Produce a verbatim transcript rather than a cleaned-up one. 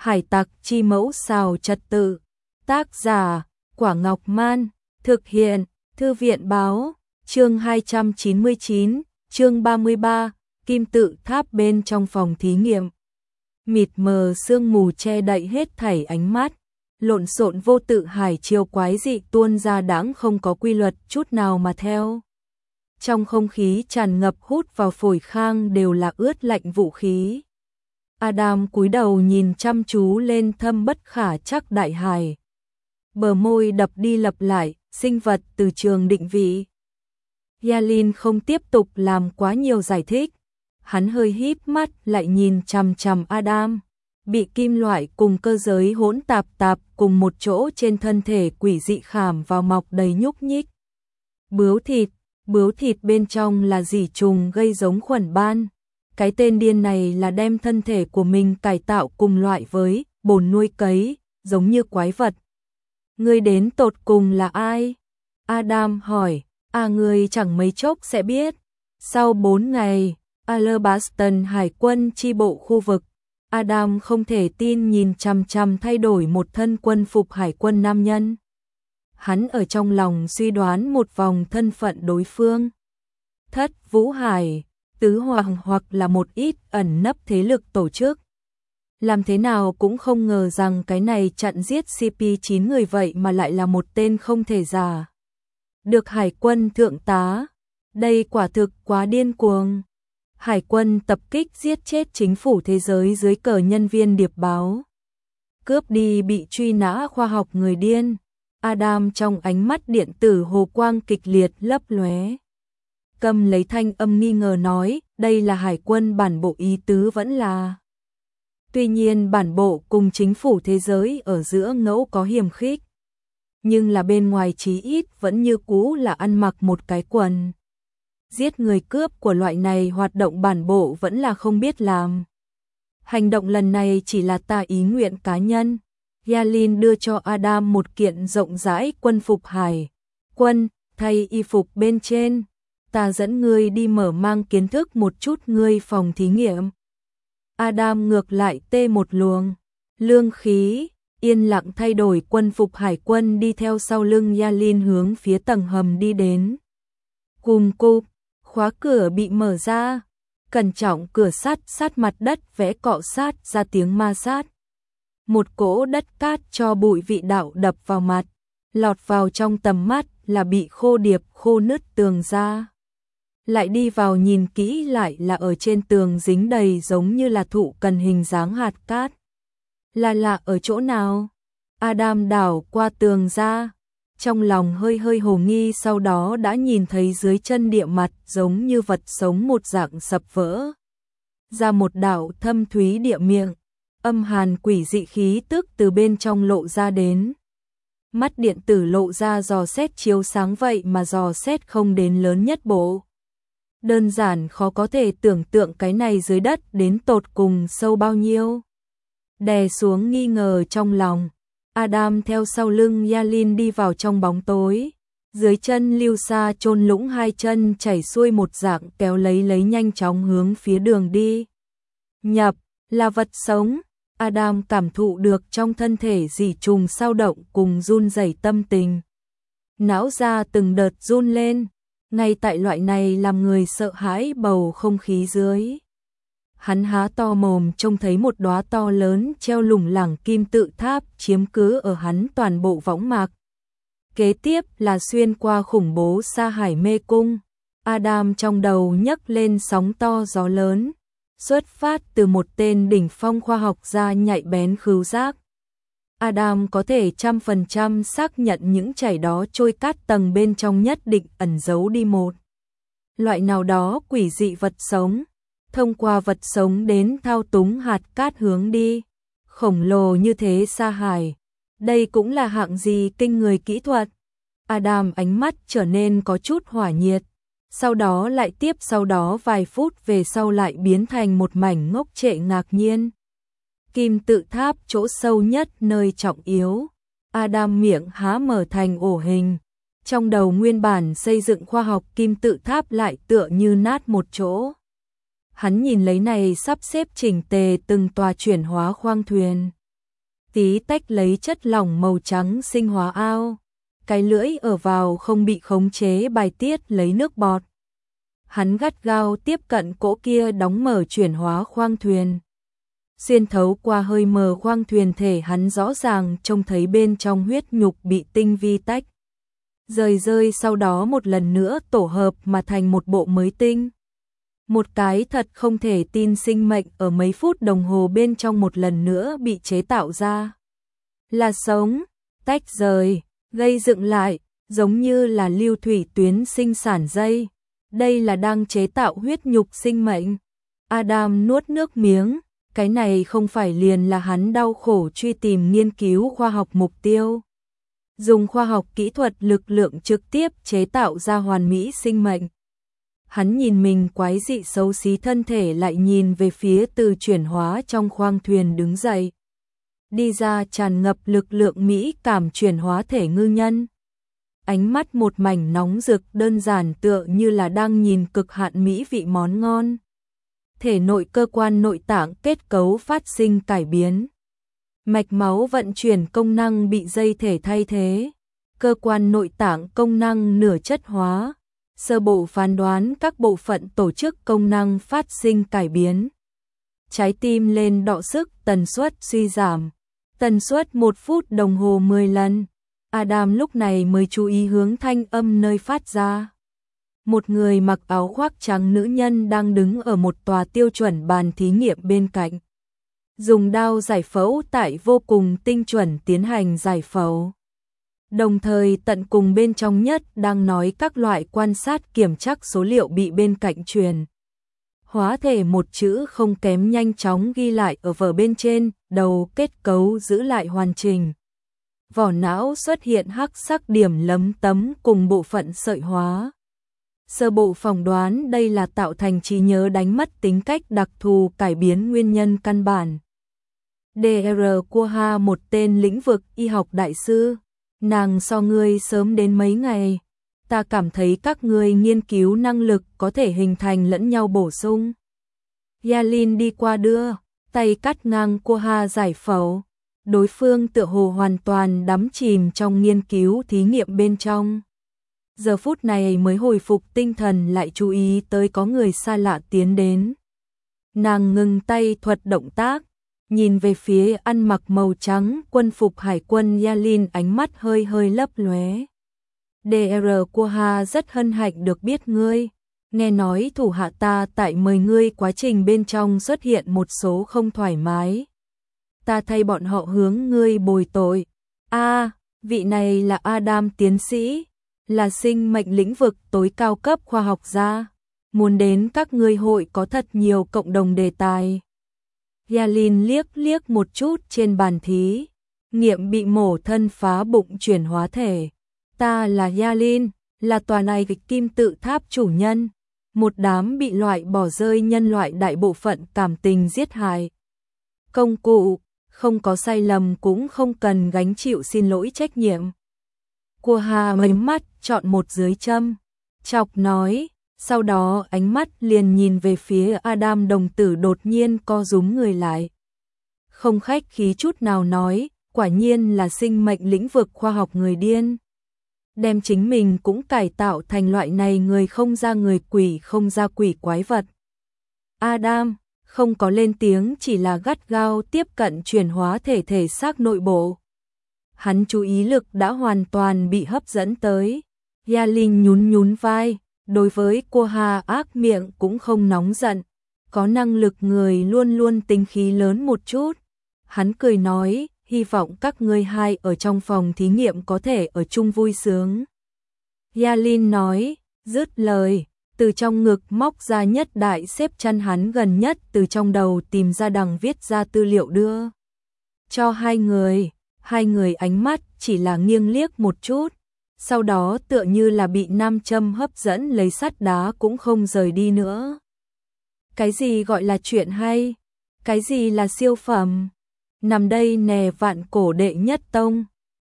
Hải tặc chi mẫu xào trật tự. Tác giả, Quả Ngọc Man. Thực hiện, Thư viện Báo. Chương hai trăm chín mươi chín, chương ba mươi ba, kim tự tháp bên trong phòng thí nghiệm. Mịt mờ sương mù che đậy hết thảy ánh mắt, lộn xộn vô tự hải chiều quái dị tuôn ra đãng không có quy luật chút nào mà theo. Trong không khí tràn ngập hút vào phổi Khang đều là ướt lạnh vũ khí. Adam cúi đầu nhìn chăm chú lên thâm bất khả chắc đại hải. Bờ môi đập đi lặp lại, sinh vật từ trường định vị. Yalin không tiếp tục làm quá nhiều giải thích. Hắn hơi híp mắt lại nhìn chằm chằm Adam. Bị kim loại cùng cơ giới hỗn tạp tạp cùng một chỗ trên thân thể quỷ dị khảm vào mọc đầy nhúc nhích. Bướu thịt, bướu thịt bên trong là dỉ trùng gây giống khuẩn ban. Cái tên điên này là đem thân thể của mình cải tạo cùng loại với bồn nuôi cấy, giống như quái vật. Ngươi đến tột cùng là ai? Adam hỏi. À, ngươi chẳng mấy chốc sẽ biết. Sau bốn ngày, Alabaston hải quân chi bộ khu vực. Adam không thể tin nhìn chằm chằm thay đổi một thân quân phục hải quân nam nhân. Hắn ở trong lòng suy đoán một vòng thân phận đối phương. Thất Vũ Hải, Tứ Hoàng hoặc là một ít ẩn nấp thế lực tổ chức. Làm thế nào cũng không ngờ rằng cái này chặn giết xê pê chín người vậy mà lại là một tên không thể giả. Được hải quân thượng tá, đây quả thực quá điên cuồng. Hải quân tập kích giết chết chính phủ thế giới dưới cờ nhân viên điệp báo. Cướp đi bị truy nã khoa học người điên. Adam trong ánh mắt điện tử hồ quang kịch liệt lấp lóe. Cầm lấy thanh âm nghi ngờ nói, đây là hải quân bản bộ ý tứ vẫn là. Tuy nhiên bản bộ cùng chính phủ thế giới ở giữa ngẫu có hiềm khích. Nhưng là bên ngoài chí ít vẫn như cũ là ăn mặc một cái quần. Giết người cướp của loại này hoạt động bản bộ vẫn là không biết làm. Hành động lần này chỉ là ta ý nguyện cá nhân. Yalin đưa cho Adam một kiện rộng rãi quân phục hải quân, thay y phục bên trên. Ta dẫn ngươi đi mở mang kiến thức một chút ngươi phòng thí nghiệm. Adam ngược lại tê một luồng lương khí, yên lặng thay đổi quân phục hải quân đi theo sau lưng Yalin hướng phía tầng hầm đi đến. Cùm cụp, khóa cửa bị mở ra, cẩn trọng cửa sắt sát mặt đất vẽ cọ sát ra tiếng ma sát. Một cỗ đất cát cho bụi vị đạo đập vào mặt, lọt vào trong tầm mắt là bị khô điệp khô nứt tường ra. Lại đi vào nhìn kỹ lại là ở trên tường dính đầy giống như là thụ cần hình dáng hạt cát. Là lạ ở chỗ nào? Adam đảo qua tường ra, trong lòng hơi hơi hồ nghi, sau đó đã nhìn thấy dưới chân địa mặt giống như vật sống một dạng sập vỡ. Ra một đạo thâm thúy địa miệng, âm hàn quỷ dị khí tức từ bên trong lộ ra đến. Mắt điện tử lộ ra dò xét chiếu sáng vậy mà dò xét không đến lớn nhất bộ. Đơn giản khó có thể tưởng tượng cái này dưới đất đến tột cùng sâu bao nhiêu. Đè xuống nghi ngờ trong lòng, Adam theo sau lưng Yalin đi vào trong bóng tối. Dưới chân lưu xa chôn lũng hai chân chảy xuôi một dạng kéo lấy lấy nhanh chóng hướng phía đường đi. Nhập, là vật sống. Adam cảm thụ được trong thân thể dỉ trùng sao động cùng run rẩy tâm tình. Não ra từng đợt run lên. Ngay tại loại này làm người sợ hãi bầu không khí dưới. Hắn há to mồm trông thấy một đóa to lớn treo lủng lẳng kim tự tháp chiếm cứ ở hắn toàn bộ võng mạc. Kế tiếp là xuyên qua khủng bố sa hải mê cung. Adam trong đầu nhấc lên sóng to gió lớn. Xuất phát từ một tên đỉnh phong khoa học gia nhạy bén khứu giác. Adam có thể trăm phần trăm xác nhận những chảy đó trôi cát tầng bên trong nhất định ẩn giấu đi một loại nào đó quỷ dị vật sống. Thông qua vật sống đến thao túng hạt cát hướng đi. Khổng lồ như thế sa hải. Đây cũng là hạng gì kinh người kỹ thuật. Adam ánh mắt trở nên có chút hỏa nhiệt. Sau đó lại tiếp sau đó vài phút về sau lại biến thành một mảnh ngốc trệ ngạc nhiên. Kim tự tháp chỗ sâu nhất nơi trọng yếu. Adam miệng há mở thành ổ hình. Trong đầu nguyên bản xây dựng khoa học kim tự tháp lại tựa như nát một chỗ. Hắn nhìn lấy này sắp xếp chỉnh tề từng tòa chuyển hóa khoang thuyền. tí tách lấy chất lỏng màu trắng sinh hóa ao, cái lưỡi ở vào không bị khống chế bài tiết lấy nước bọt. Hắn gắt gao tiếp cận cỗ kia đóng mở chuyển hóa khoang thuyền. Xuyên thấu qua hơi mờ khoang thuyền thể hắn rõ ràng trông thấy bên trong huyết nhục bị tinh vi tách rời rơi, sau đó một lần nữa tổ hợp mà thành một bộ mới tinh. Một cái thật không thể tin sinh mệnh ở mấy phút đồng hồ bên trong một lần nữa bị chế tạo ra. Là sống, tách rời, gây dựng lại, giống như là lưu thủy tuyến sinh sản dây. Đây là đang chế tạo huyết nhục sinh mệnh. Adam nuốt nước miếng, cái này không phải liền là hắn đau khổ truy tìm nghiên cứu khoa học mục tiêu. Dùng khoa học kỹ thuật lực lượng trực tiếp chế tạo ra hoàn mỹ sinh mệnh. Hắn nhìn mình quái dị xấu xí thân thể, lại nhìn về phía từ chuyển hóa trong khoang thuyền đứng dậy. Đi ra tràn ngập lực lượng mỹ cảm chuyển hóa thể ngư nhân. Ánh mắt một mảnh nóng rực, đơn giản tựa như là đang nhìn cực hạn mỹ vị món ngon. Thể nội cơ quan nội tạng kết cấu phát sinh cải biến. Mạch máu vận chuyển công năng bị dây thể thay thế. Cơ quan nội tạng công năng nửa chất hóa. Sơ bộ phán đoán các bộ phận tổ chức công năng phát sinh cải biến. Trái tim lên đọ sức, tần suất suy giảm. Tần suất một phút đồng hồ mười lần. Adam lúc này mới chú ý hướng thanh âm nơi phát ra. Một người mặc áo khoác trắng nữ nhân đang đứng ở một tòa tiêu chuẩn bàn thí nghiệm bên cạnh. Dùng đao giải phẫu tại vô cùng tinh chuẩn tiến hành giải phẫu. Đồng thời tận cùng bên trong nhất đang nói các loại quan sát kiểm tra số liệu bị bên cạnh truyền. Hóa thể một chữ không kém nhanh chóng ghi lại ở vở bên trên, đầu kết cấu giữ lại hoàn chỉnh. Vỏ não xuất hiện hắc sắc điểm lấm tấm cùng bộ phận sợi hóa. Sơ bộ phỏng đoán đây là tạo thành trí nhớ đánh mất tính cách đặc thù, cải biến nguyên nhân căn bản. đê rờ Quoha, một tên lĩnh vực y học đại sư. Nàng so ngươi sớm đến mấy ngày. Ta cảm thấy các ngươi nghiên cứu năng lực có thể hình thành lẫn nhau bổ sung. Yalin đi qua đưa, tay cắt ngang Quoha giải phẫu. Đối phương tựa hồ hoàn toàn đắm chìm trong nghiên cứu thí nghiệm bên trong. Giờ phút này mới hồi phục tinh thần, lại chú ý tới có người xa lạ tiến đến. Nàng ngừng tay thuật động tác, nhìn về phía ăn mặc màu trắng quân phục hải quân Yalin, ánh mắt hơi hơi lấp lóe. đê rờ Quoha, rất hân hạnh được biết ngươi. Nghe nói thủ hạ ta tại mời ngươi quá trình bên trong xuất hiện một số không thoải mái. Ta thay bọn họ hướng ngươi bồi tội. A, à, vị này là Adam tiến sĩ, là sinh mệnh lĩnh vực tối cao cấp khoa học gia. Muốn đến các ngươi hội có thật nhiều cộng đồng đề tài. Yalin liếc liếc một chút trên bàn thí nghiệm bị mổ thân phá bụng chuyển hóa thể. Ta là Yalin, là tòa này kịch kim tự tháp chủ nhân. Một đám bị loại bỏ rơi nhân loại đại bộ phận cảm tình giết hại. Công cụ, không có sai lầm cũng không cần gánh chịu xin lỗi trách nhiệm. Quoha mấy mắt chọn một dưới châm, chọc nói, sau đó ánh mắt liền nhìn về phía Adam, đồng tử đột nhiên co rúm người lại. Không khách khí chút nào nói, quả nhiên là sinh mệnh lĩnh vực khoa học người điên. Đem chính mình cũng cải tạo thành loại này người không ra người, quỷ không ra quỷ quái vật. Adam không có lên tiếng, chỉ là gắt gao tiếp cận chuyển hóa thể thể xác nội bộ. Hắn chú ý lực đã hoàn toàn bị hấp dẫn tới. Yalin nhún nhún vai, đối với Quoha ác miệng cũng không nóng giận. Có năng lực người luôn luôn tính khí lớn một chút. Hắn cười nói, hy vọng các ngươi hai ở trong phòng thí nghiệm có thể ở chung vui sướng. Yalin nói, dứt lời, từ trong ngực móc ra nhất đại xếp chăn hắn gần nhất, từ trong đầu tìm ra đằng viết ra tư liệu đưa cho hai người. Hai người ánh mắt chỉ là nghiêng liếc một chút, sau đó tựa như là bị nam châm hấp dẫn, lấy sắt đá cũng không rời đi nữa. Cái gì gọi là chuyện hay? Cái gì là siêu phẩm? Nằm đây nè, vạn cổ đệ nhất tông.